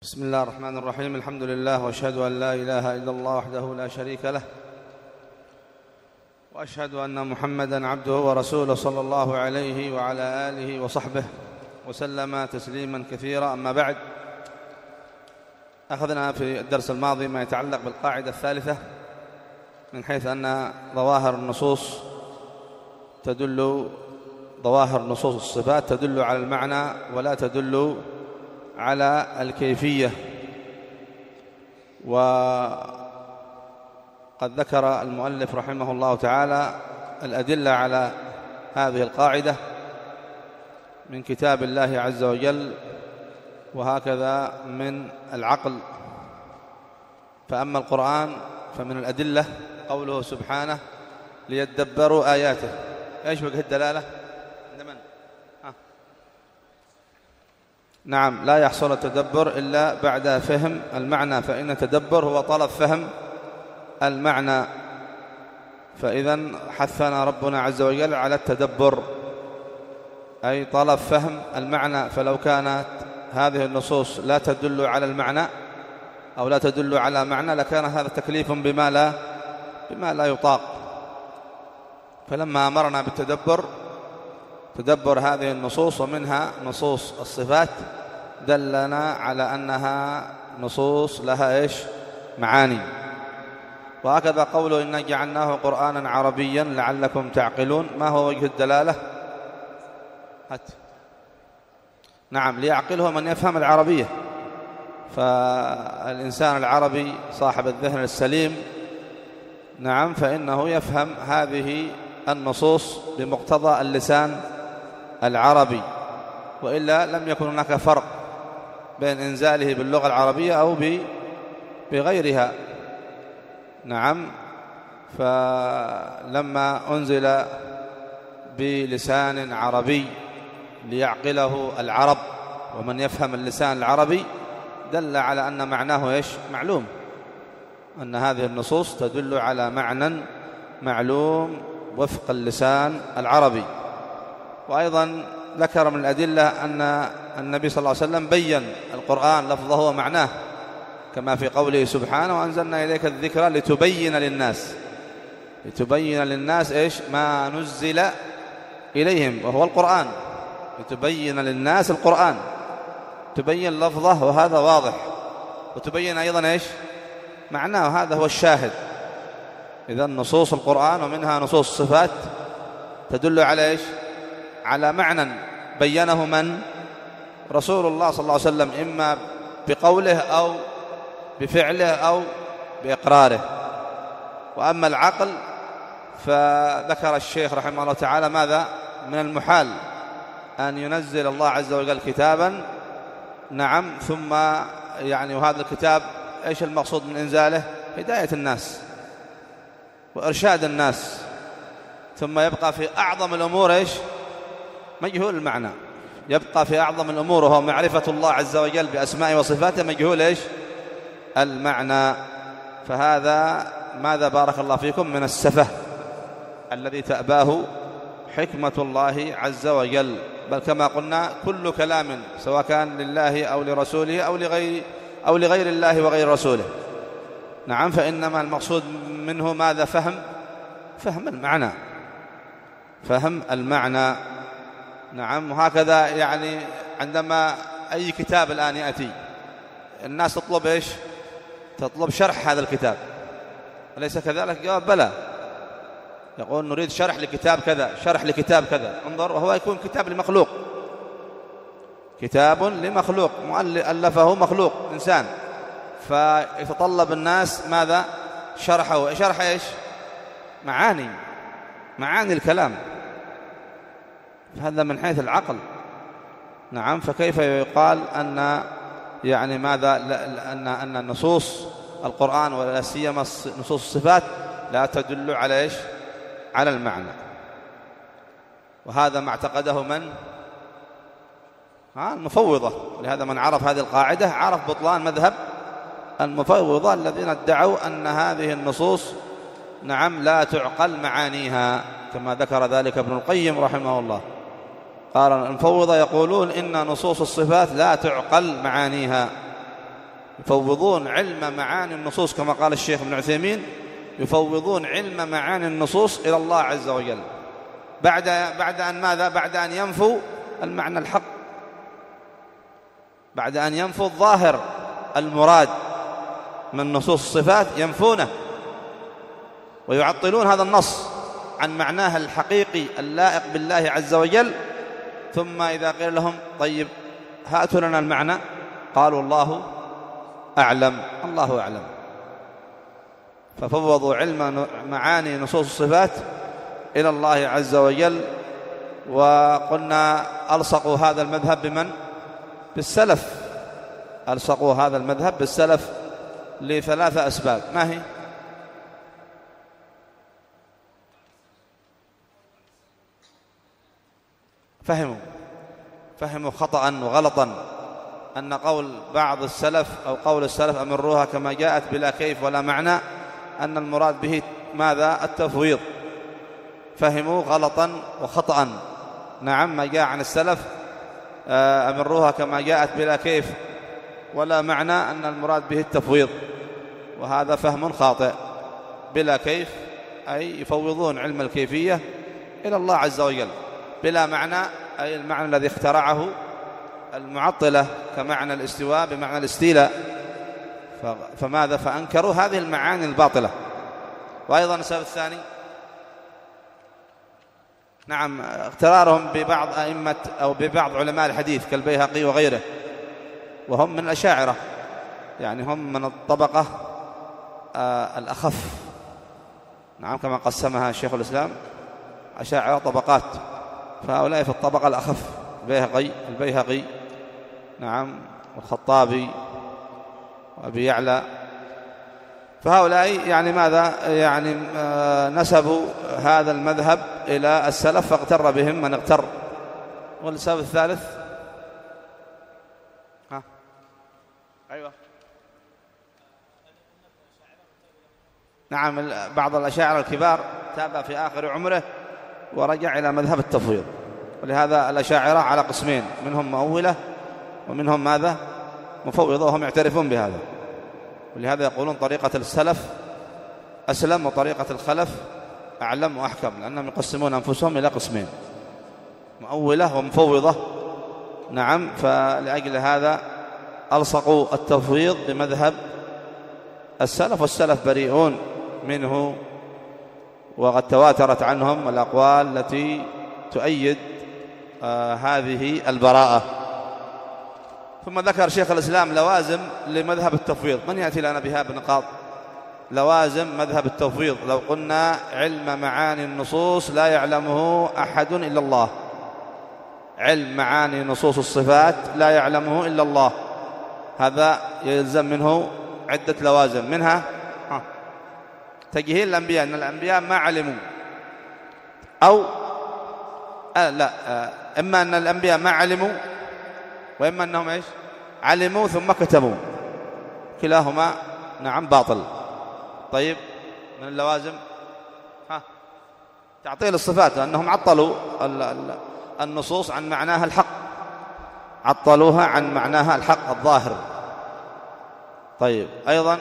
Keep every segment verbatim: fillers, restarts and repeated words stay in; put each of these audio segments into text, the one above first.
بسم الله الرحمن الرحيم. الحمد لله، وأشهد أن لا إله إلا الله وحده لا شريك له، وأشهد أن محمدًا عبده ورسوله صلى الله عليه وعلى آله وصحبه وسلم تسليمًا كثيرا. أما بعد، أخذنا في الدرس الماضي ما يتعلق بالقاعدة الثالثة، من حيث أن ظواهر النصوص تدل ظواهر نصوص الصفات تدل على المعنى ولا تدل على الكيفية. وقد ذكر المؤلف رحمه الله تعالى الأدلة على هذه القاعدة من كتاب الله عز وجل، وهكذا من العقل. فأما القرآن فمن الأدلة قوله سبحانه ليدبروا آياته. إيش وجه الدلالة؟ نعم، لا يحصل التدبر إلا بعد فهم المعنى، فإن التدبر هو طلب فهم المعنى. فإذا حثنا ربنا عز وجل على التدبر، أي طلب فهم المعنى. فلو كانت هذه النصوص لا تدل على المعنى أو لا تدل على معنى لكان هذا تكليف بما لا بما لا يطاق. فلما أمرنا بالتدبر تدبر هذه النصوص ومنها نصوص الصفات دلنا على أنها نصوص لها إيش؟ معاني. وهكذا قوله إنا جعلناه قرآنا عربيا لعلكم تعقلون. ما هو وجه الدلالة؟ هات. نعم، ليعقله من يفهم العربية. فالإنسان العربي صاحب الذهن السليم، نعم، فإنه يفهم هذه النصوص بمقتضى اللسان العربي، وإلا لم يكن هناك فرق بين إنزاله باللغة العربية أو بغيرها. نعم، فلما أنزل بلسان عربي ليعقله العرب ومن يفهم اللسان العربي دل على أن معناه إيش؟ معلوم، أن هذه النصوص تدل على معنى معلوم وفق اللسان العربي. وأيضا ذكر من الأدلة أن النبي صلى الله عليه وسلم بيّن القرآن لفظه ومعناه، كما في قوله سبحانه وأنزلنا إليك الذكر لتبين للناس لتبين للناس إيش؟ ما نزل إليهم، وهو القرآن. لتبين للناس القرآن، تبين لفظه وهذا واضح، وتبين أيضا إيش؟ معناه، هذا هو الشاهد. إذا نصوص القرآن ومنها نصوص الصفات تدل على إيش؟ على معنى بينه من؟ رسول الله صلى الله عليه وسلم، إما بقوله أو بفعله أو بإقراره. وأما العقل فذكر الشيخ رحمه الله تعالى ماذا؟ من المحال أن ينزل الله عز وجل كتابا، نعم، ثم يعني وهذا الكتاب إيش المقصود من إنزاله؟ هداية الناس وإرشاد الناس، ثم يبقى في أعظم الأمور إيش؟ مجهول المعنى. يبقى في أعظم الأمور وهو معرفة الله عز وجل بأسمائه وصفاته مجهول إيش؟ المعنى. فهذا ماذا بارك الله فيكم؟ من السفه الذي تأباه حكمة الله عز وجل. بل كما قلنا كل كلام سواء كان لله أو لرسوله أو لغير أو لغير الله وغير رسوله، نعم، فإنما المقصود منه ماذا؟ فهم فهم المعنى فهم المعنى نعم. وهكذا يعني عندما أي كتاب الآن يأتي الناس تطلب إيش؟ تطلب شرح هذا الكتاب، أليس كذلك؟ جواب بلى. يقول نريد شرح لكتاب كذا، شرح لكتاب كذا. انظر، وهو يكون كتاب لمخلوق، كتاب لمخلوق ألفه مخلوق إنسان، فيتطلب الناس ماذا؟ شرحه. شرح إيش؟ معاني معاني الكلام. هذا من حيث العقل، نعم. فكيف يقال أن يعني ماذا؟ أن أن نصوص القرآن ولا سيما نصوص الصفات لا تدل على إيش؟ على المعنى. وهذا ما اعتقده من؟ ها المفوضة. لهذا من عرف هذه القاعدة عرف بطلان مذهب المفوضة الذين ادعوا أن هذه النصوص، نعم، لا تعقل معانيها، كما ذكر ذلك ابن القيم رحمه الله. قال المفوضة يقولون إن نصوص الصفات لا تعقل معانيها، يفوضون علم معاني النصوص كما قال الشيخ ابن عثيمين، يفوضون علم معاني النصوص إلى الله عز وجل بعد بعد أن ماذا؟ بعد أن ينفوا المعنى الحق، بعد أن ينفوا الظاهر المراد من نصوص الصفات ينفونه ويعطلون هذا النص عن معناه الحقيقي اللائق بالله عز وجل. ثم إذا قيل لهم طيب هاتوا لنا المعنى، قالوا الله أعلم، الله أعلم. ففوضوا علم معاني نصوص الصفات إلى الله عز وجل. وقلنا ألصقوا هذا المذهب بمن؟ بالسلف، ألصقوا هذا المذهب بالسلف لثلاثة أسباب. ما هي؟ فهموا فهموا خطأ وغلطا أن قول بعض السلف أو قول السلف أمروها كما جاءت بلا كيف ولا معنى أن المراد به ماذا؟ التفويض. فهموا غلطا وخطأ. نعم، ما جاء عن السلف أمروها كما جاءت بلا كيف ولا معنى أن المراد به التفويض، وهذا فهم خاطئ. بلا كيف أي يفوضون علم الكيفية إلى الله عز وجل، بلا معنى أي المعنى الذي اخترعه المعطلة كمعنى الاستواء بمعنى الاستيلاء. فماذا؟ فأنكروا هذه المعاني الباطلة. وأيضا السبب الثاني نعم اغترارهم ببعض أئمة أو ببعض علماء الحديث كالبيهقي وغيره، وهم من الأشاعرة، يعني هم من الطبقة آه الأخف. نعم، كما قسمها شيخ الإسلام أشاعرة طبقات، فهؤلاء في الطبقة الأخف، البيهقي البيهقي نعم والخطابي وأبي يعلى. فهؤلاء يعني ماذا؟ يعني نسبوا هذا المذهب إلى السلف فاغتر بهم من اغتر. والسبب الثالث ها أيوة نعم بعض الأشاعرة الكبار تاب في آخر عمره ورجع إلى مذهب التفويض. ولهذا الأشاعرة على قسمين، منهم مؤولة ومنهم ماذا؟ مفوضة، وهم يعترفون بهذا. ولهذا يقولون طريقة السلف أسلم وطريقة الخلف أعلم وأحكم، لأنهم يقسمون أنفسهم إلى قسمين، مؤولة ومفوضة. نعم، فلأجل هذا ألصقوا التفويض بمذهب السلف، والسلف بريئون منه، وقد تواترت عنهم الأقوال التي تؤيد آه هذه البراءة. ثم ذكر شيخ الإسلام لوازم لمذهب التفويض. من يأتي لنا بها بنقاط لوازم مذهب التفويض؟ لو قلنا علم معاني النصوص لا يعلمه أحد إلا الله، علم معاني نصوص الصفات لا يعلمه إلا الله، هذا يلزم منه عدة لوازم. منها تجهيل الأنبياء، أن الأنبياء ما علموا، أو آه لا آه إما أن الأنبياء ما علموا، وإما أنهم إيش؟ علموا ثم كتموا، كلاهما نعم باطل. طيب، من اللوازم ها تعطيل الصفات، لأنهم عطلوا النصوص عن معناها الحق، عطلوها عن معناها الحق الظاهر. طيب، أيضا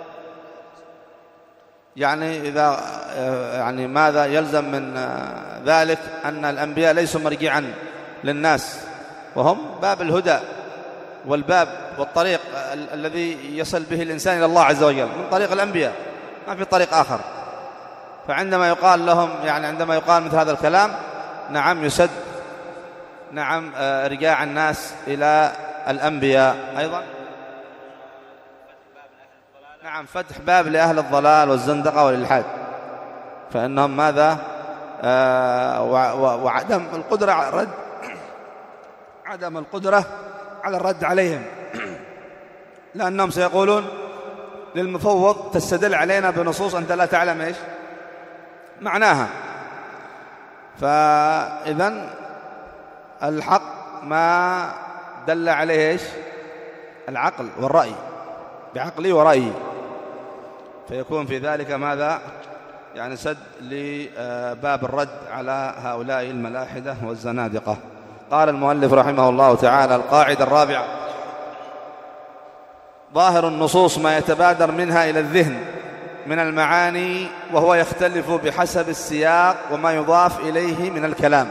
يعني إذا يعني ماذا يلزم من ذلك؟ أن الأنبياء ليسوا مرجعا للناس، وهم باب الهدى والباب والطريق الذي يصل به الإنسان إلى الله عز وجل من طريق الأنبياء، ما في طريق آخر. فعندما يقال لهم يعني عندما يقال مثل هذا الكلام نعم يسد نعم رجاع الناس إلى الأنبياء. أيضا نعم فتح باب لأهل الضلال والزندقة والإلحاد، فإنهم ماذا آه وعدم القدرة على الرد عدم القدرة على الرد عليهم، لأنهم سيقولون للمفوض تستدل علينا بنصوص أنت لا تعلم إيش معناها. فإذن الحق ما دل عليه إيش؟ العقل والرأي، بعقلي ورأيي، فيكون في ذلك ماذا؟ يعني سد لباب الرد على هؤلاء الملاحدة والزنادقة. قال المؤلف رحمه الله تعالى: القاعدة الرابعة: ظاهر النصوص ما يتبادر منها إلى الذهن من المعاني، وهو يختلف بحسب السياق وما يضاف إليه من الكلام.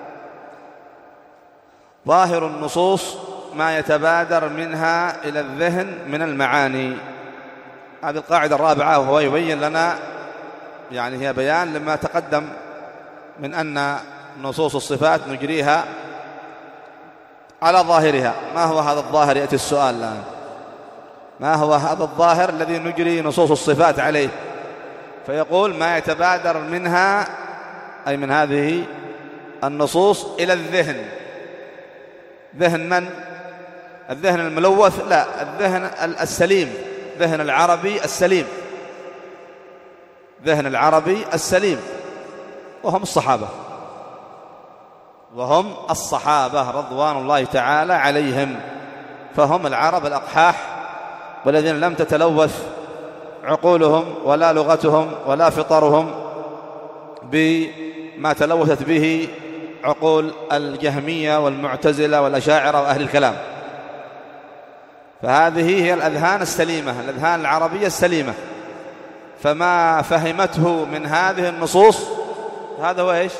ظاهر النصوص ما يتبادر منها إلى الذهن من المعاني. هذه القاعدة الرابعة، وهو يبين لنا، يعني هي بيان لما تقدم من أن نصوص الصفات نجريها على ظاهرها. ما هو هذا الظاهر؟ يأتي السؤال الآن، ما هو هذا الظاهر الذي نجري نصوص الصفات عليه؟ فيقول ما يتبادر منها، أي من هذه النصوص، إلى الذهن. ذهن من؟ الذهن الملوث؟ لا، الذهن السليم، ذهن العربي السليم، ذهن العربي السليم، وهم الصحابة، وهم الصحابة رضوان الله تعالى عليهم. فهم العرب الأقحاح، والذين لم تتلوث عقولهم ولا لغتهم ولا فطرهم بما تلوثت به عقول الجهمية والمعتزلة والأشاعرة وأهل الكلام. فهذه هي الأذهان السليمة، الأذهان العربية السليمة. فما فهمته من هذه النصوص هذا هو إيش؟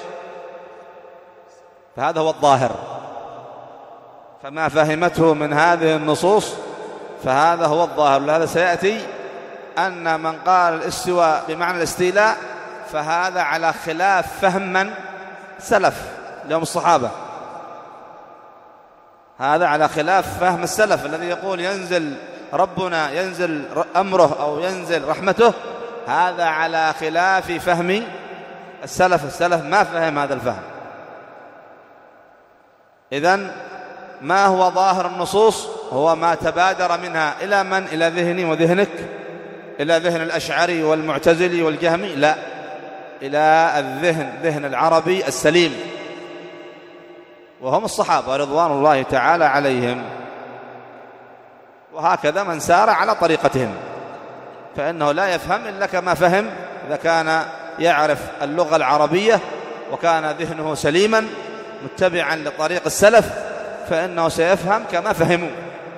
فهذا هو الظاهر. فما فهمته من هذه النصوص فهذا هو الظاهر. لهذا سيأتي أن من قال الاستواء بمعنى الاستيلاء فهذا على خلاف فهم من؟ سلف لهم الصحابة. هذا على خلاف فهم السلف الذي يقول ينزل ربنا، ينزل أمره أو ينزل رحمته. هذا على خلاف فهم السلف. السلف ما فهم هذا الفهم. إذن ما هو ظاهر النصوص؟ هو ما تبادر منها إلى من؟ إلى ذهني وذهنك، إلى ذهن الأشعري والمعتزلي والجهمي؟ لا، إلى الذهن، ذهن العربي السليم، وهم الصحابة رضوان الله تعالى عليهم. وهكذا من سار على طريقتهم، فإنه لا يفهم إلا كما فهم إذا كان يعرف اللغة العربية وكان ذهنه سليما متبعا لطريق السلف، فإنه سيفهم كما فهموا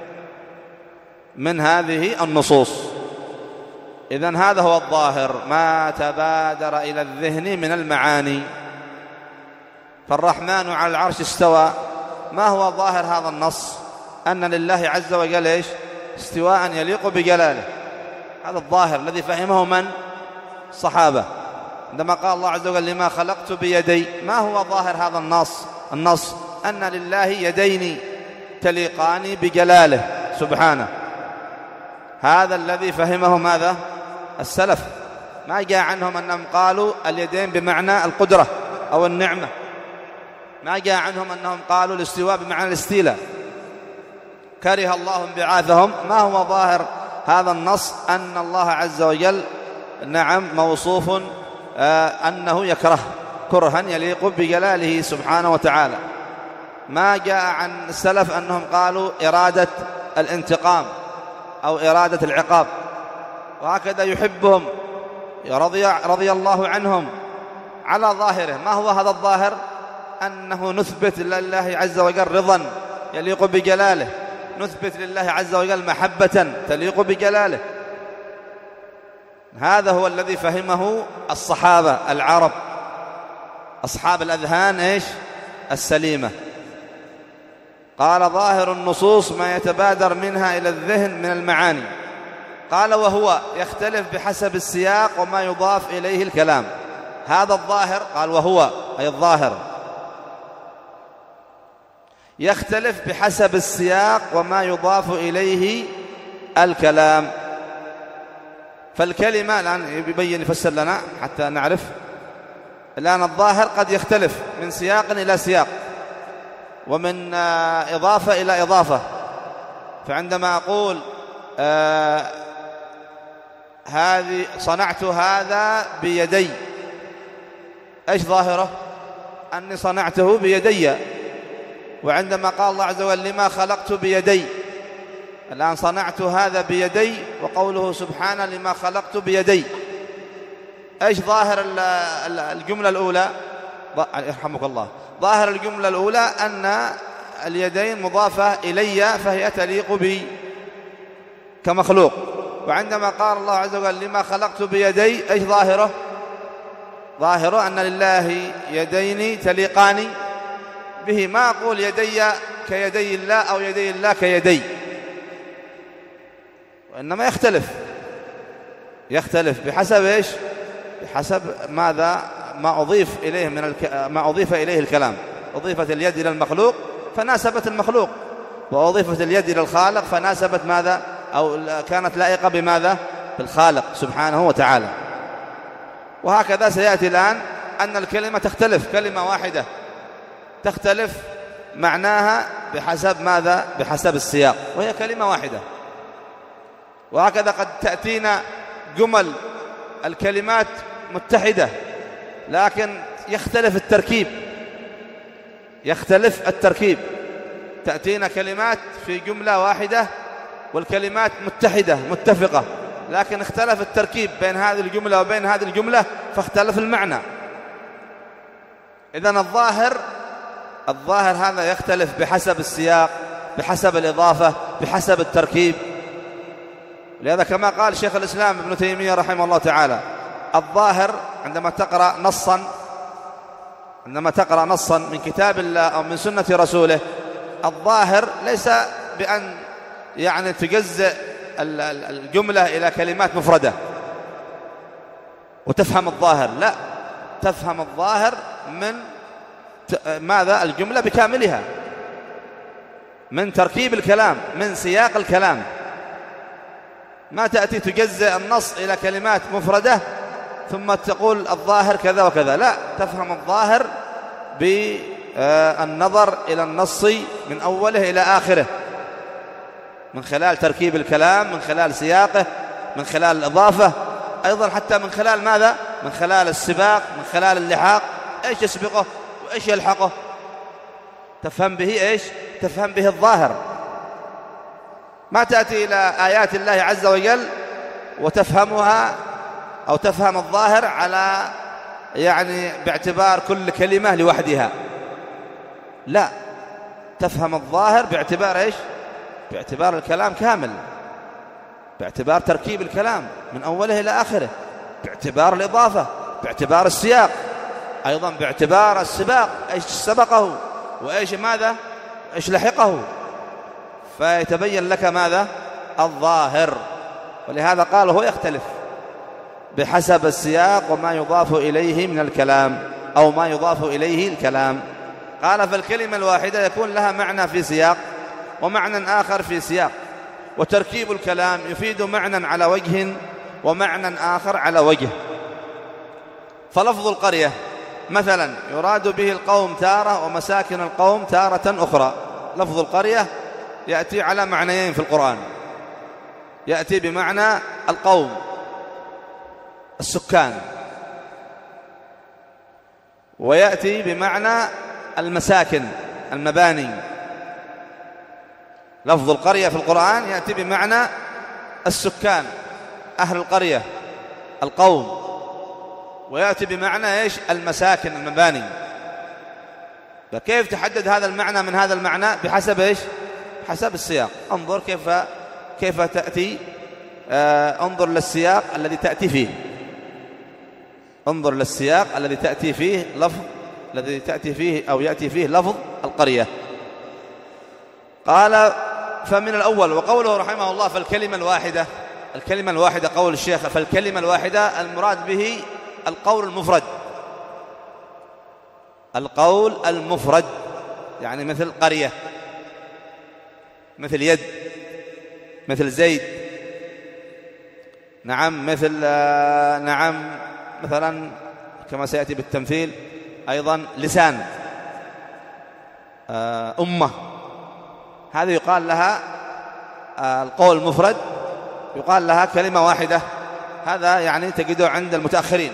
من هذه النصوص. إذن هذا هو الظاهر، ما تبادر إلى الذهن من المعاني. فالرحمن على العرش استوى، ما هو ظاهر هذا النص؟ أن لله عز وجل إيش؟ استواء يليق بجلاله. هذا الظاهر الذي فهمه من؟ الصحابة. عندما قال الله عز وجل لما خلقت بيدي، ما هو ظاهر هذا النص؟ النص أن لله يدين تليقان بجلاله سبحانه. هذا الذي فهمه ماذا؟ السلف. ما جاء عنهم أنهم قالوا اليدين بمعنى القدرة أو النعمة، ما جاء عنهم أنهم قالوا الاستواء بمعنى الاستيلاء. كره الله انبعاثهم. ما هو ظاهر هذا النص؟ أن الله عز وجل نعم موصوف آه أنه يكره كرها يليق بجلاله سبحانه وتعالى. ما جاء عن السلف أنهم قالوا إرادة الانتقام أو إرادة العقاب. وهكذا يحبهم رضي, رضي الله عنهم على ظاهره. ما هو هذا الظاهر؟ أنه نثبت لله عز وجل رضا يليق بجلاله، نثبت لله عز وجل محبة تليق بجلاله. هذا هو الذي فهمه الصحابة العرب، أصحاب الأذهان إيش؟ السليمة. قال ظاهر النصوص ما يتبادر منها إلى الذهن من المعاني. قال وهو يختلف بحسب السياق وما يضاف إليه الكلام. هذا الظاهر، قال وهو أي الظاهر، يختلف بحسب السياق وما يضاف إليه الكلام. فالكلمة الآن يبين يفسر لنا حتى نعرف. الآن الظاهر قد يختلف من سياق إلى سياق ومن إضافة إلى إضافة. فعندما أقول آه هذه صنعت هذا بيدي، إيش ظاهره؟ أني صنعته بيدي. وعندما قال الله عز وجل لما خلقت بيدي، الآن صنعت هذا بيدي، وقوله سبحانه لما خلقت بيدي، إيش ظاهر الجملة الأولى؟ يرحمك الله. ظاهر الجملة الأولى أن اليدين مضافة إلي فهي تليق بي. كمخلوق. وعندما قال الله عز وجل لما خلقت بيدي، ايش ظاهره؟ ظاهره أن لله يدين تليقان به. ما أقول يدي كيدي الله أو يدي الله كيدي، وإنما يختلف يختلف بحسب إيش؟ بحسب ماذا؟ ما أضيف إليه من الك... ما أضيف إليه الكلام. أضيفت اليد إلى المخلوق فناسبت المخلوق، وأضيفت اليد إلى الخالق فناسبت ماذا؟ أو كانت لائقة بماذا؟ بالخالق سبحانه وتعالى. وهكذا سيأتي الآن أن الكلمة تختلف، كلمة واحدة تختلف معناها بحسب ماذا؟ بحسب السياق، وهي كلمة واحدة. وهكذا قد تأتينا جمل الكلمات متحدة لكن يختلف التركيب يختلف التركيب تأتينا كلمات في جملة واحدة والكلمات متحدة متفقة، لكن اختلف التركيب بين هذه الجملة وبين هذه الجملة فاختلف المعنى. إذن الظاهر الظاهر هذا يختلف بحسب السياق، بحسب الإضافة، بحسب التركيب. لهذا كما قال شيخ الإسلام ابن تيمية رحمه الله تعالى: الظاهر عندما تقرأ نصا عندما تقرأ نصا من كتاب الله أو من سنة رسوله، الظاهر ليس بأن يعني تجزئ الجملة إلى كلمات مفردة وتفهم الظاهر، لا، تفهم الظاهر من ماذا؟ الجملة بكاملها، من تركيب الكلام، من سياق الكلام. ما تأتي تجزئ النص إلى كلمات مفردة ثم تقول الظاهر كذا وكذا، لا، تفهم الظاهر بالنظر إلى النص من أوله إلى آخره، من خلال تركيب الكلام، من خلال سياقه، من خلال الإضافة، أيضا حتى من خلال ماذا؟ من خلال السباق، من خلال اللحاق، إيش يسبقه وإيش يلحقه، تفهم به إيش؟ تفهم به الظاهر. ما تأتي إلى آيات الله عز وجل وتفهمها أو تفهم الظاهر على يعني باعتبار كل كلمة لوحدها، لا، تفهم الظاهر باعتبار إيش؟ باعتبار الكلام كامل، باعتبار تركيب الكلام من أوله إلى آخره، باعتبار الإضافة، باعتبار السياق، أيضا باعتبار السباق، إيش سبقه وإيش ماذا؟ إيش لحقه، فيتبين لك ماذا؟ الظاهر. ولهذا قال هو يختلف بحسب السياق وما يضاف إليه من الكلام أو ما يضاف إليه الكلام. قال فالكلمة الواحدة يكون لها معنى في سياق ومعنى آخر في سياق، وتركيب الكلام يفيد معنى على وجه ومعنى آخر على وجه. فلفظ القرية مثلا يراد به القوم تارة ومساكن القوم تارة أخرى. لفظ القرية يأتي على معنيين في القرآن، يأتي بمعنى القوم السكان، ويأتي بمعنى المساكن المباني. لفظ القرية في القرآن يأتي بمعنى السكان، أهل القرية، القوم، ويأتي بمعنى إيش؟ المساكن المباني. فكيف تحدد هذا المعنى من هذا المعنى؟ بحسب إيش؟ بحسب السياق. انظر كيف كيف تأتي، آه انظر للسياق الذي تأتي فيه، انظر للسياق الذي تأتي فيه لفظ الذي تأتي فيه أو يأتي فيه لفظ القرية. قال فمن الأول، وقوله رحمه الله فالكلمة الواحدة، الكلمة الواحدة قول الشيخ فالكلمة الواحدة المراد به القول المفرد، القول المفرد، يعني مثل قرية، مثل يد، مثل زيد، نعم، مثل آه نعم مثلا كما سيأتي بالتمثيل أيضا لسان، آه أمة، هذه يقال لها آه القول المفرد، يقال لها كلمة واحدة. هذا يعني تجده عند المتأخرين،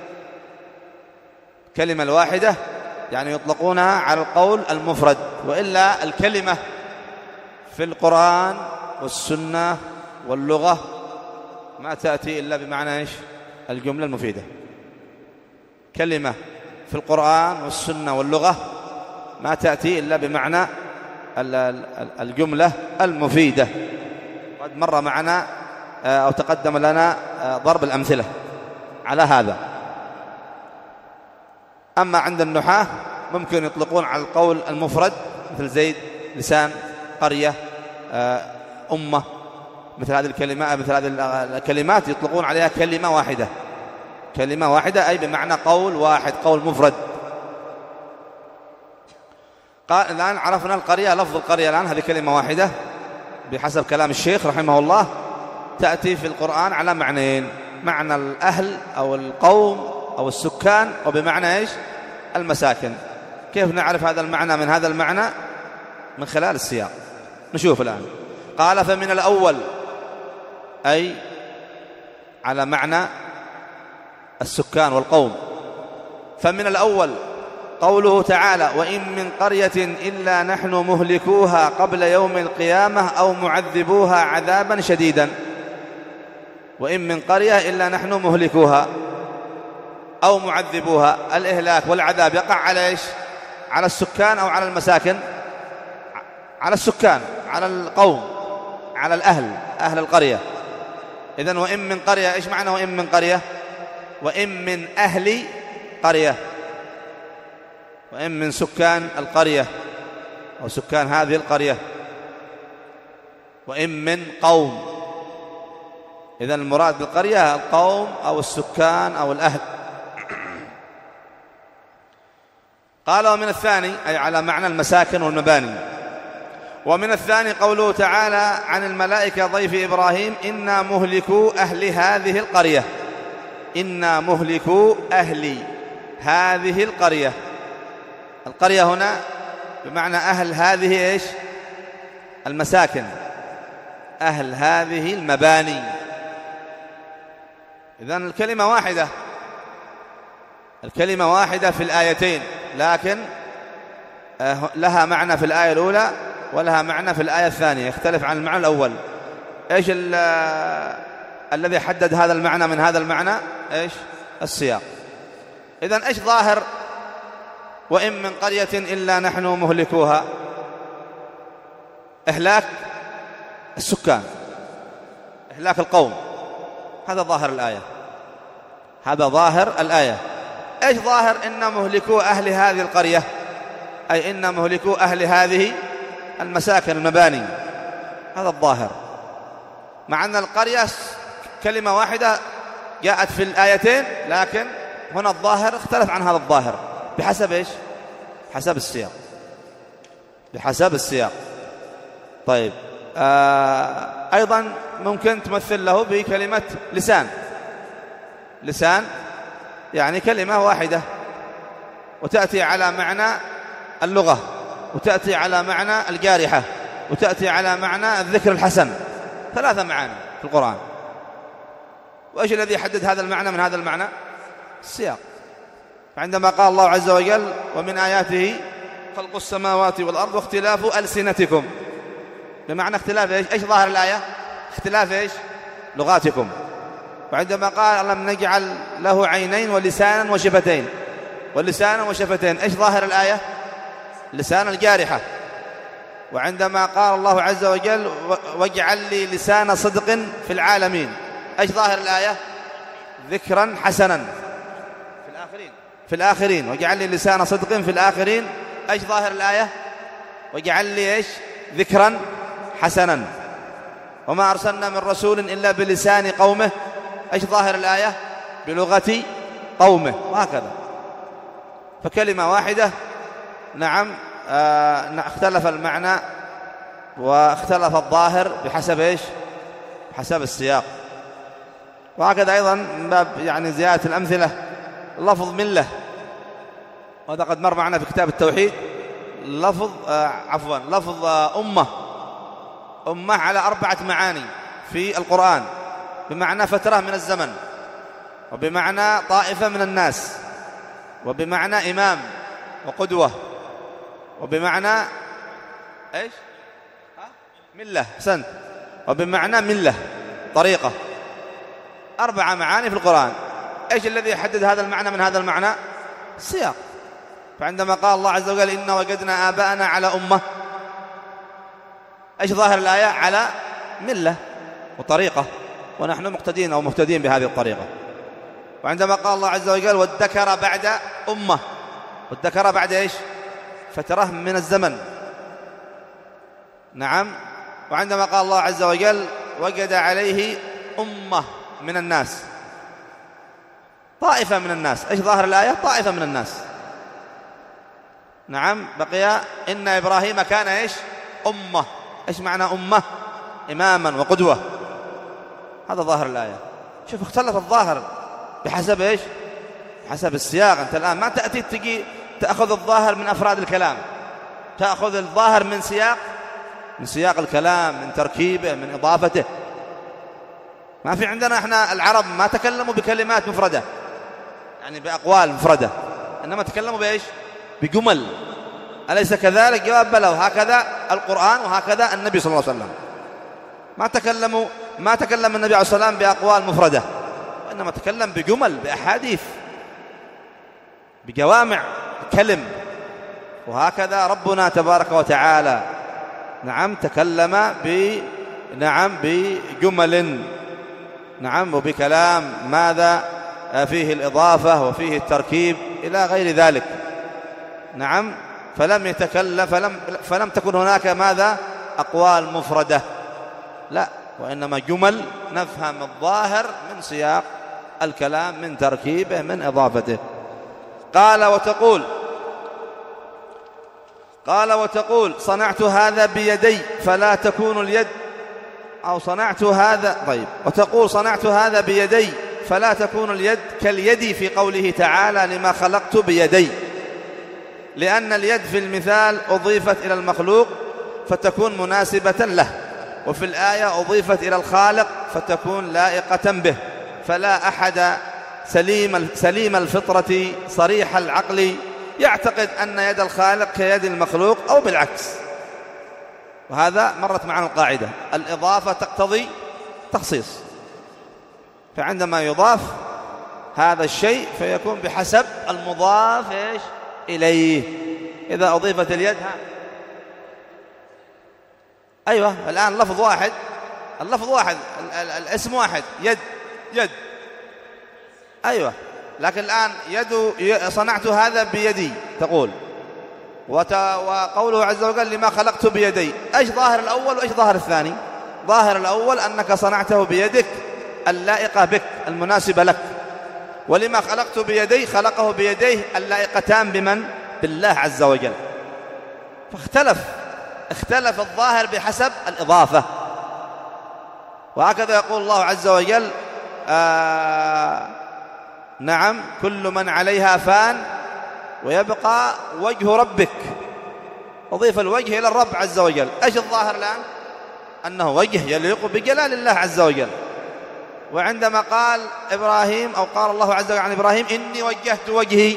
كلمة الواحدة يعني يطلقونها على القول المفرد. وإلا الكلمة في القرآن والسنة واللغة ما تأتي إلا بمعنى إيش؟ الجملة المفيدة. كلمة في القرآن والسنة واللغة ما تأتي إلا بمعنى الجملة المفيدة. قد مر معنا أو تقدم لنا ضرب الأمثلة على هذا. أما عند النحاة ممكن يطلقون على القول المفرد مثل زيد، لسان، قرية، أمة، مثل هذه الكلمات مثل هذه الكلمات يطلقون عليها كلمة واحدة، كلمة واحدة أي بمعنى قول واحد، قول مفرد. قال الآن عرفنا القرية، لفظ القرية الآن هذه كلمة واحدة بحسب كلام الشيخ رحمه الله، تأتي في القرآن على معنيين: معنى الأهل أو القوم أو السكان، وبمعنى إيش؟ المساكن. كيف نعرف هذا المعنى من هذا المعنى؟ من خلال السياق. نشوف الآن. قال فمن الأول أي على معنى السكان والقوم. فمن الأول قوله تعالى: وإن من قرية إلا نحن مهلكوها قبل يوم القيامة أو معذبوها عذابا شديدا. وإن من قرية إلا نحن مهلكوها أو معذبوها. الإهلاك والعذاب يقع على إيش؟ على السكان أو على المساكن؟ على السكان، على القوم، على الأهل، أهل القرية. إذن وإن من قرية، إيش معنى وإن من قرية؟ وإن من أهل قرية، وإن من سكان القرية أو سكان هذه القرية، وإن من قوم. إذن المراد بالقرية القوم أو السكان أو الأهل. قال ومن الثاني أي على معنى المساكن والمباني. ومن الثاني قوله تعالى عن الملائكة ضيف إبراهيم: إنا مهلكو أهل هذه القرية. إنا مهلكو أهل هذه القرية. القرية هنا بمعنى أهل هذه إيش؟ المساكن، أهل هذه المباني. إذن الكلمة واحدة، الكلمة واحدة في الآيتين، لكن لها معنى في الآية الأولى ولها معنى في الآية الثانية، يختلف عن المعنى الأول. إيش الذي حدد هذا المعنى من هذا المعنى؟ إيش؟ السياق. إذن إيش ظاهر وإن من قرية إلا نحن مهلكوها؟ إهلاك السكان، إهلاك القوم، هذا ظاهر الآية، هذا ظاهر الآية. إيش ظاهر إن مهلكو أهل هذه القرية؟ أي إن مهلكو أهل هذه المساكن المباني، هذا الظاهر. مع أن القرية كلمة واحدة جاءت في الآيتين، لكن هنا الظاهر اختلف عن هذا الظاهر بحسب إيش؟ حسب السياق، بحسب السياق. طيب آه أيضا ممكن تمثل له بكلمة لسان. لسان يعني كلمة واحدة، وتأتي على معنى اللغة، وتأتي على معنى الجارحة، وتأتي على معنى الذكر الحسن. ثلاثة معاني في القرآن. وإيش الذي يحدد هذا المعنى من هذا المعنى؟ السياق. فعندما قال الله عز وجل: ومن آياته خلق السماوات والأرض واختلاف ألسنتكم، بمعنى اختلاف إيش؟ إيش ظاهر الآية؟ اختلاف إيش؟ لغاتكم. وعندما قال: لم نجعل له عينين ولسانا وشفتين، ولسانا وشفتين، إيش ظاهر الآية؟ لسان الجارحة. وعندما قال الله عز وجل: واجعل لي لسان صدق في العالمين، إيش ظاهر الآية؟ ذكرا حسنا في الآخرين، في الآخرين، واجعل لي لسان صدق في الآخرين. إيش ظاهر الآية؟ واجعل لي إيش؟ ذكرا حسنا. وما أرسلنا من رسول إلا بلسان قومه، إيش ظاهر الآية؟ بلغة قومه، وهكذا. فكلمة واحدة نعم آه اختلف المعنى واختلف الظاهر بحسب إيش؟ بحسب السياق. وهكذا أيضا من باب يعني زيادة الأمثلة لفظ ملة، وهذا قد مر معنا في كتاب التوحيد. لفظ آه عفوا لفظ آه أمة. أمة على أربعة معاني في القرآن، بمعنى فترة من الزمن، وبمعنى طائفة من الناس، وبمعنى إمام وقدوة، وبمعنى إيش؟ ملة، أحسنت، وبمعنى ملة، طريقة. أربع معاني في القرآن. إيش الذي يحدد هذا المعنى من هذا المعنى؟ السياق. فعندما قال الله عز وجل: إنا وجدنا آباءنا على أمة، إيش ظاهر الآية؟ على ملة، وطريقة، ونحن مقتدين أو مهتدين بهذه الطريقة. وعندما قال الله عز وجل وادكر بعد أمة، وادكر بعد إيش؟ فترة من الزمن. نعم. وعندما قال الله عز وجل وجد عليه أمة من الناس، طائفة من الناس. إيش ظاهر الآية؟ طائفة من الناس. نعم. بقي إن إبراهيم كان إيش؟ أمة. إيش معنى أمة؟ إماما وقدوة. هذا ظاهر الآية. شوف اختلف الظاهر بحسب إيش؟ حسب السياق. أنت الآن ما تأتي تجي تأخذ الظاهر من أفراد الكلام، تأخذ الظاهر من سياق من سياق الكلام، من تركيبه، من إضافته. ما في عندنا إحنا العرب ما تكلموا بكلمات مفردة، يعني بأقوال مفردة، إنما تكلموا بإيش؟ بجمل. أليس كذلك؟ جواب بلى. وهكذا القرآن وهكذا النبي صلى الله عليه وسلم. ما تكلموا ما تكلم النبي عليه الصلاة والسلام بأقوال مفردة، وإنما تكلم بجمل، بأحاديث، بجوامع كلم. وهكذا ربنا تبارك وتعالى نعم تكلم ب نعم بجمل، نعم، وبكلام ماذا فيه الإضافة وفيه التركيب إلى غير ذلك. نعم. فلم يتكلم فلم فلم تكن هناك ماذا أقوال مفردة، لا، وإنما جمل نفهم الظاهر من سياق الكلام، من تركيبه، من إضافته. قال وتقول قال وتقول صنعت هذا بيدي فلا تكون اليد، أو صنعت هذا طيب وتقول صنعت هذا بيدي فلا تكون اليد كاليد في قوله تعالى لما خلقت بيدي، لأن اليد في المثال أضيفت إلى المخلوق فتكون مناسبة له، وفي الآية أضيفت إلى الخالق فتكون لائقة به. فلا أحد سليم سليم الفطرة صريح العقل يعتقد أن يد الخالق كيد المخلوق أو بالعكس. وهذا مرت معنا القاعدة، الإضافة تقتضي تخصيص، فعندما يضاف هذا الشيء فيكون بحسب المضاف إيش إليه. إذا أضيفت اليد ها أيوة الآن لفظ واحد، اللفظ واحد، الاسم واحد، يد يد أيوة، لكن الآن يد صنعت هذا بيدي تقول، وقوله عز وجل لما خلقت بيدي، إيش ظاهر الأول وإيش ظاهر الثاني؟ ظاهر الأول أنك صنعته بيدك اللائقة بك المناسبة لك، ولما خلقت بيدي خلقه بيديه اللائقتان بمن؟ بالله عز وجل. فاختلف اختلف الظاهر بحسب الإضافة. وهكذا يقول الله عز وجل آه نعم كل من عليها فان ويبقى وجه ربك، أضيف الوجه إلى الرب عز وجل. إيش الظاهر الآن؟ أنه وجه يليق بجلال الله عز وجل. وعندما قال إبراهيم أو قال الله عز وجل عن إبراهيم إني وجهت وجهي،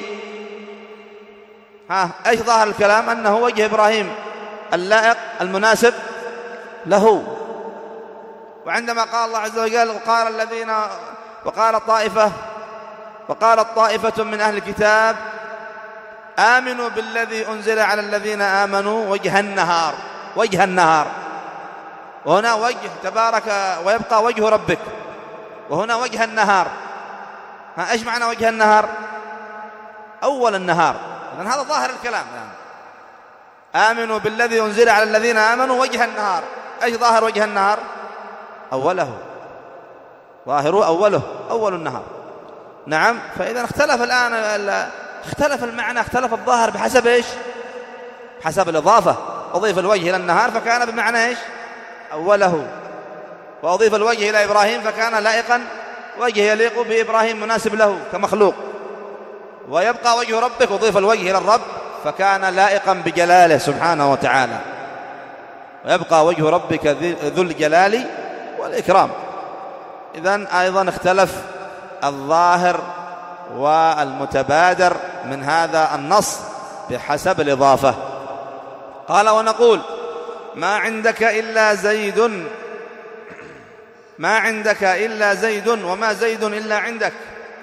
ها إيش ظاهر الكلام؟ أنه وجه إبراهيم اللائق المناسب له. وعندما قال الله عز وجل وقال الذين وقال طائفة وقالت طائفة من أهل الكتاب آمنوا بالذي أنزل على الذين آمنوا وجه النهار، وجه النهار، وهنا وجه تبارك ويبقى وجه ربك، وهنا وجه النهار. ها إيش معنى وجه النهار؟ أول النهار. لأن هذا ظاهر الكلام يعني. آمنوا بالذي أنزل على الذين آمنوا وجه النهار. إيش ظاهر وجه النهار؟ أوله، ظاهره أوله، أول النهار. نعم. فإذا اختلف الآن اختلف المعنى، اختلف الظاهر بحسب إيش؟ حسب الإضافة. أضيف الوجه إلى النهار فكان بمعنى إيش؟ أوله. وأضيف الوجه إلى إبراهيم فكان لائقا، وجه يليق بإبراهيم مناسب له كمخلوق. ويبقى وجه ربك، أضيف الوجه إلى الرب فكان لائقا بجلاله سبحانه وتعالى. ويبقى وجه ربك ذو الجلال والإكرام. إذن أيضا اختلف الظاهر والمتبادر من هذا النص بحسب الإضافة. قال ونقول ما عندك إلا زيد، ما عندك إلا زيد وما زيد إلا عندك،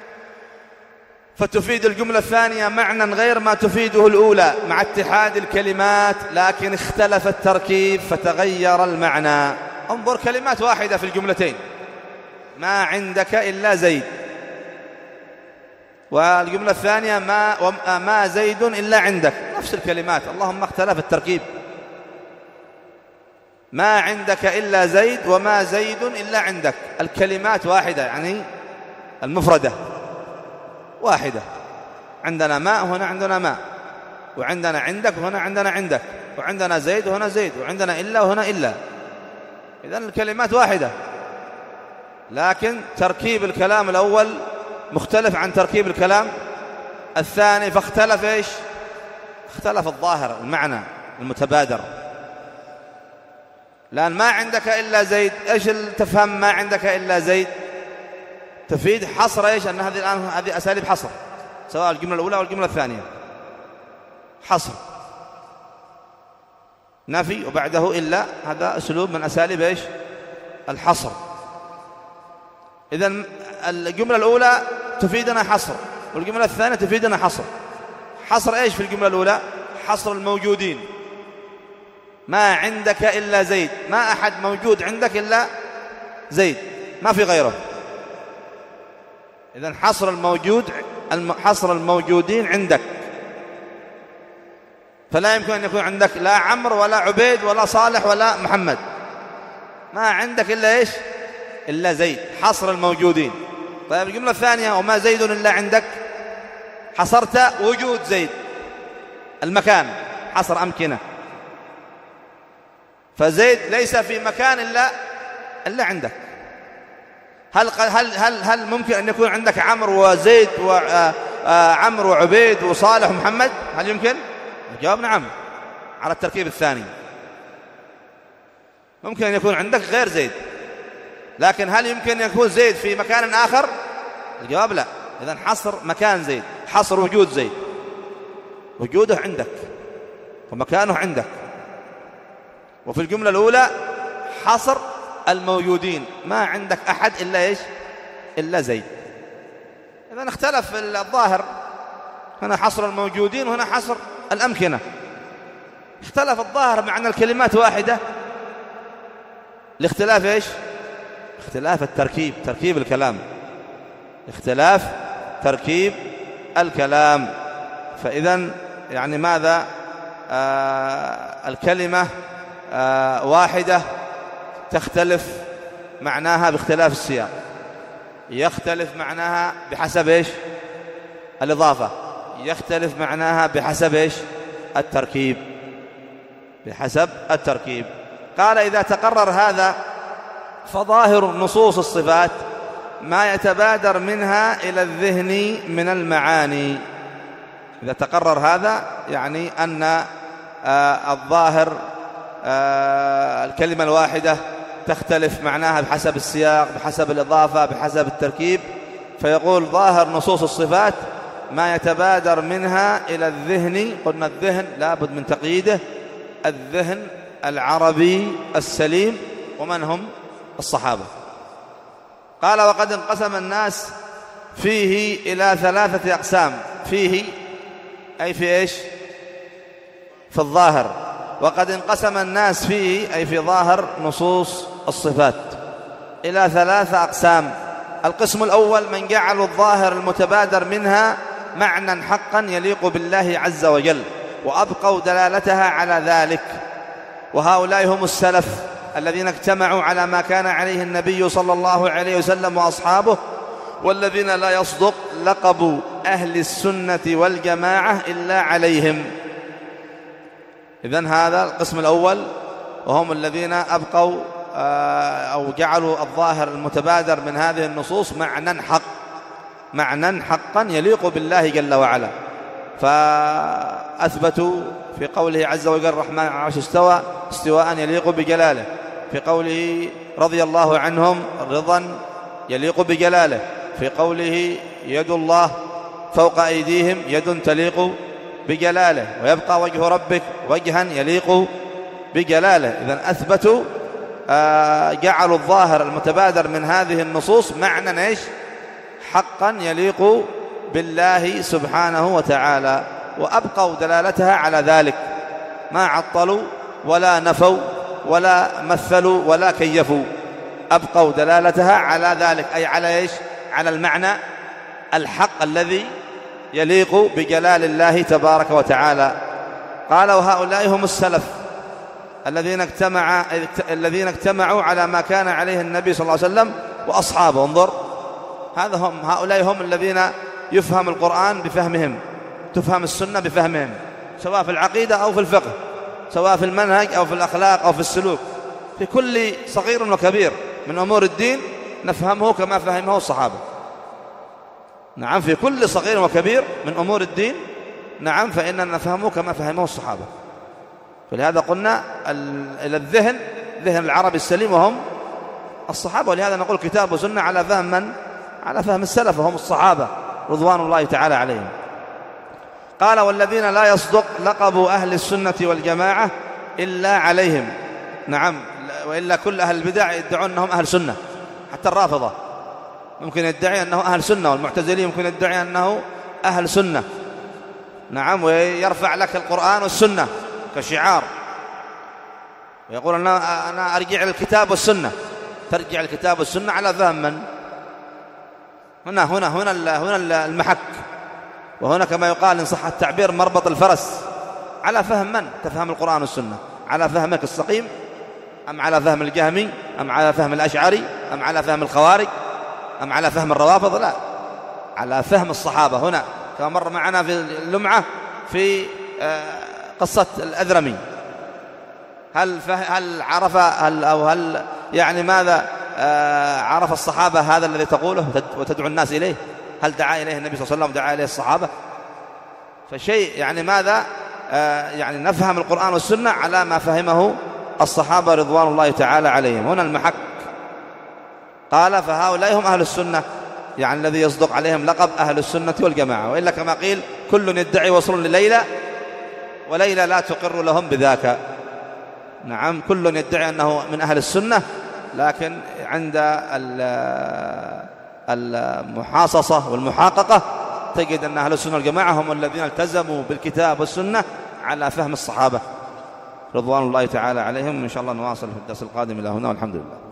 فتفيد الجملة الثانية معنى غير ما تفيده الأولى مع اتحاد الكلمات، لكن اختلف التركيب فتغير المعنى. انظر كلمات واحدة في الجملتين، ما عندك إلا زيد، والجملة الثانية ما, ما زيد إلا عندك، نفس الكلمات، اللهم اختلف التركيب. ما عندك إلا زيد وما زيد إلا عندك، الكلمات واحدة، يعني المفردة واحدة. عندنا ماء هنا عندنا ماء، وعندنا عندك وهنا عندنا عندك، وعندنا زيد وهنا زيد، وعندنا إلا وهنا إلا. إذن الكلمات واحدة، لكن تركيب الكلام الأول مختلف عن تركيب الكلام الثاني، فاختلف إيش؟ اختلف الظاهر، المعنى المتبادر. لأن ما عندك إلا زيد، إيش تفهم ما عندك إلا زيد؟ تفيد حصر إيش؟ أن هذه الآن هذه أساليب حصر، سواء الجملة الأولى أو الجملة الثانية، حصر نفي وبعده إلا، هذا أسلوب من أساليب إيش؟ الحصر. إذن الجملة الأولى تفيدنا حصر، والجملة الثانية تفيدنا حصر. حصر إيش في الجملة الأولى؟ حصر الموجودين، ما عندك إلا زيد، ما أحد موجود عندك إلا زيد، ما في غيره. إذن حصر الموجود، حصر الموجودين عندك، فلا يمكن أن يكون عندك لا عمرو ولا عبيد ولا صالح ولا محمد، ما عندك إلا إيش؟ إلا زيد، حصر الموجودين. طيب الجملة الثانية وما زيد إلا عندك، حصرت وجود زيد، المكان، حصر أمكنة، فزيد ليس في مكان إلا إلا عندك. هل هل هل هل ممكن أن يكون عندك عمرو وزيد وعمرو وعبيد وصالح ومحمد؟ هل يمكن؟ الجواب نعم، على التركيب الثاني. ممكن أن يكون عندك غير زيد، لكن هل يمكن أن يكون زيد في مكان آخر؟ الجواب لا. إذن حصر مكان زيد، حصر وجود زيد، وجوده عندك ومكانه عندك. وفي الجملة الأولى حصر الموجودين، ما عندك أحد إلا إيش؟ إلا زيد. إذن اختلف الظاهر، هنا حصر الموجودين وهنا حصر الأمكنة، اختلف الظاهر مع أن الكلمات واحدة، لاختلاف إيش؟ اختلاف التركيب، تركيب الكلام، اختلاف تركيب الكلام. فإذن يعني ماذا؟ آه الكلمة آه واحدة تختلف معناها باختلاف السياق، يختلف معناها بحسب إيش؟ الإضافة، يختلف معناها بحسب إيش؟ التركيب، بحسب التركيب. قال إذا تقرر هذا فظاهر نصوص الصفات ما يتبادر منها إلى الذهن من المعاني. إذا تقرر هذا يعني أن آه الظاهر آه الكلمة الواحدة تختلف معناها بحسب السياق، بحسب الإضافة، بحسب التركيب، فيقول ظاهر نصوص الصفات ما يتبادر منها إلى الذهن. قلنا الذهن لابد من تقييده، الذهن العربي السليم، ومن هم؟ الصحابة. قال وقد انقسم الناس فيه إلى ثلاثة أقسام، فيه أي في إيش؟ في الظاهر. وقد انقسم الناس فيه أي في ظاهر نصوص الصفات إلى ثلاثة أقسام. القسم الأول من جعلوا الظاهر المتبادر منها معنى حقا يليق بالله عز وجل، وأبقوا دلالتها على ذلك، وهؤلاء هم السلف الذين اجتمعوا على ما كان عليه النبي صلى الله عليه وسلم وأصحابه، والذين لا يصدق لقب أهل السنة والجماعة إلا عليهم. إذن هذا القسم الأول، وهم الذين أبقوا أو جعلوا الظاهر المتبادر من هذه النصوص معنى حق، معنى حقا يليق بالله جل وعلا. فأثبتوا في قوله عز وجل الرحمن على العرش استوى استواء يليق بجلاله، في قوله رضي الله عنهم رضا يليق بجلاله، في قوله يد الله فوق أيديهم يد تليق بجلاله، ويبقى وجه ربك وجها يليق بجلاله. إذن أثبتوا آه جعلوا الظاهر المتبادر من هذه النصوص معنى إيش؟ حقا يليق بالله سبحانه وتعالى، وأبقوا دلالتها على ذلك، ما عطلوا ولا نفوا ولا مثلوا ولا كيفوا، أبقوا دلالتها على ذلك، أي على إيش؟ على المعنى الحق الذي يليق بجلال الله تبارك وتعالى. قال وهؤلاء هم السلف الذين اجتمع الذين اجتمعوا على ما كان عليه النبي صلى الله عليه وسلم وأصحابه. انظر، هذا هم هؤلاء هم الذين يفهم القرآن بفهمهم، تفهم السنة بفهمهم، سواء في العقيدة أو في الفقه، سواء في المنهج أو في الأخلاق أو في السلوك، في كل صغير وكبير من أمور الدين نفهمه كما فهمه الصحابة. نعم، في كل صغير وكبير من أمور الدين، نعم، فإننا نفهمه كما فهمه الصحابة. فلهذا قلنا إلى الذهن، ذهن العربي السليم وهم الصحابة، ولهذا نقول كتاب وسنة على فهم من؟ على فهم السلف وهم الصحابة رضوان الله تعالى عليهم. قال والذين لا يصدق لقب أهل السنة والجماعة إلا عليهم. نعم، وإلا كل أهل البدع يدعون أنهم أهل سنة، حتى الرافضة ممكن يدعي أنه أهل سنة، والمعتزلي ممكن يدعي أنه أهل سنة. نعم، ويرفع لك القرآن والسنة كشعار، ويقول أنا, أنا أرجع للكتاب والسنة. ترجع الكتاب والسنة على فهم من؟ هنا هنا هنا هنا المحك، وهنا كما يقال إن صح التعبير مربط الفرس. على فهم من؟ تفهم القرآن والسنة على فهمك السقيم، أم على فهم الجهمي، أم على فهم الأشعري، أم على فهم الخوارج، أم على فهم الروافض؟ لا، على فهم الصحابة. هنا كما مر معنا في اللمعة في قصة الأذرمي، هل هل عرف هل أو هل يعني ماذا عرف الصحابة هذا الذي تقوله وتدعو الناس إليه؟ هل دعا إليه النبي صلى الله عليه وسلم، دعا إليه الصحابة؟ فشيء يعني ماذا يعني نفهم القرآن والسنة على ما فهمه الصحابة رضوان الله تعالى عليهم. هنا المحك. قال فهؤلاء هم أهل السنة، يعني الذي يصدق عليهم لقب أهل السنة والجماعة. وإلا كما قيل كل يدعي وصل لليلى وليلى لا تقر لهم بذاك. نعم، كل يدعي أنه من أهل السنة، لكن عند المحاصصة والمحاققة تجد أن أهل السنة والجماعة هم الذين التزموا بالكتاب والسنة على فهم الصحابة رضوان الله تعالى عليهم. إن شاء الله نواصل في الدرس القادم. إلى هنا والحمد لله.